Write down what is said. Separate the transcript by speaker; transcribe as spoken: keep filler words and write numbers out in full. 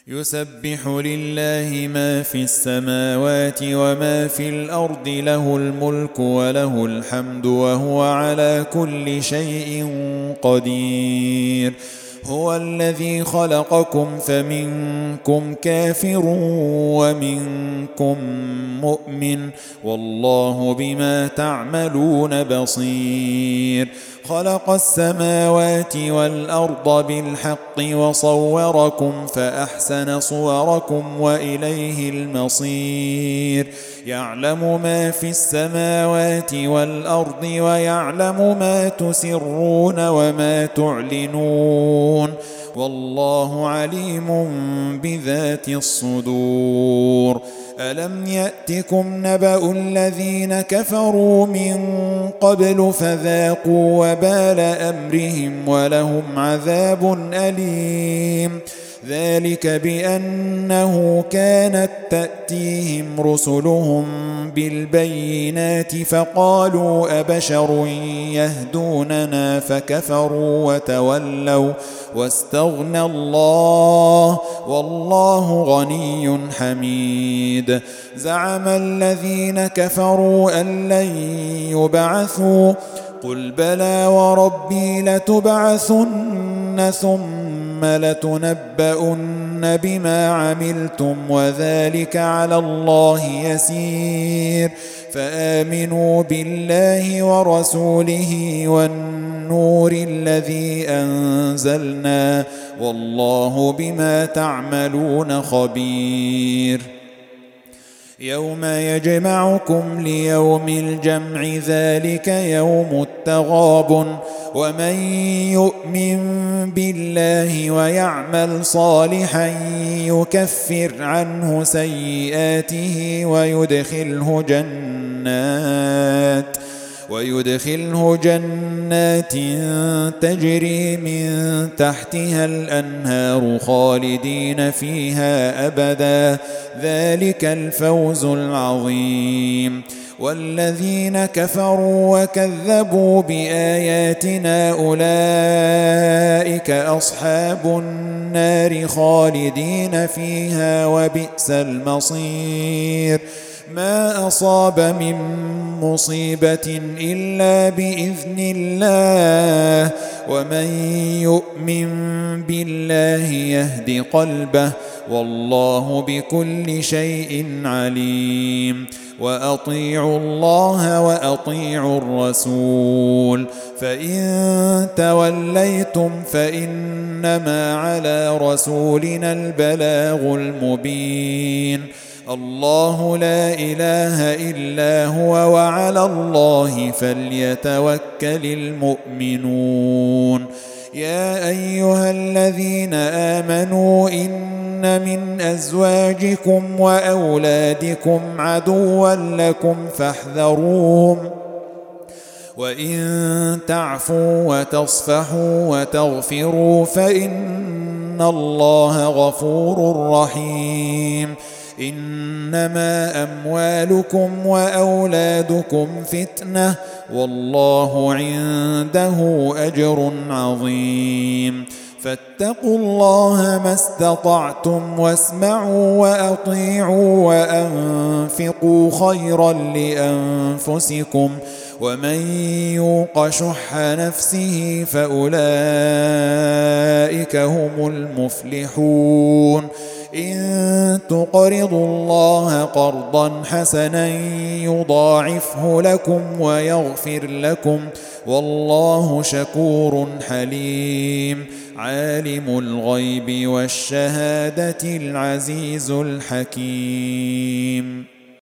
Speaker 1: يسبح لله ما في السماوات وما في الأرض له الملك وله الحمد وهو على كل شيء قدير. هو الذي خلقكم فمنكم كافر ومنكم مؤمن والله بما تعملون بصير. خلق السماوات والأرض بالحق وصوركم فأحسن صوركم وإليه المصير. يعلم ما في السماوات والأرض ويعلم ما تسرون وما تعلنون والله عليم بذات الصدور. ألم يأتكم نبأ الذين كفروا من قبل فذاقوا وبال أمرهم ولهم عذاب أليم. ذلك بأنه كانت تأتيهم رسلهم بالبينات فقالوا أبشر يهدوننا فكفروا وتولوا واستغنى الله والله غني حميد. زعم الذين كفروا أن لن يبعثوا قل بلى وربي لتبعثن ثم لتنبؤن بما عملتم وذلك على الله يسير. فآمنوا بالله ورسوله والنور الذي أنزلنا والله بما تعملون خبير. يوم يجمعكم ليوم الجمع ذلك يوم التغابن. ومن يؤمن بالله ويعمل صالحا يكفر عنه سيئاته ويدخله جنات ويدخله جنات تجري من تحتها الأنهار خالدين فيها أبدا ذلك الفوز العظيم. والذين كفروا وكذبوا بآياتنا أولئك أصحاب النار خالدين فيها وبئس المصير. ما أصاب من مصيبة إلا بإذن الله ومن يؤمن بالله يهد قلبه والله بكل شيء عليم. وأطيعوا الله وأطيعوا الرسول فإن توليتم فإنما على رسولنا البلاغ المبين. الله لا إله إلا هو وعلى الله فليتوكل المؤمنون. يا أيها الذين آمنوا إن من أزواجكم وأولادكم عدوا لكم فاحذروهم وإن تعفوا وتصفحوا وتغفروا فإن الله غفور رحيم. إنما أموالكم وأولادكم فتنة والله عنده أجر عظيم. فاتقوا الله ما استطعتم واسمعوا وأطيعوا وأنفقوا خيرا لأنفسكم ومن يوق شح نفسه فأولئك هم المفلحون. إن تقرضوا الله قرضا حسنا يضاعفه لكم ويغفر لكم والله شكور حليم. عالم الغيب والشهادة العزيز الحكيم.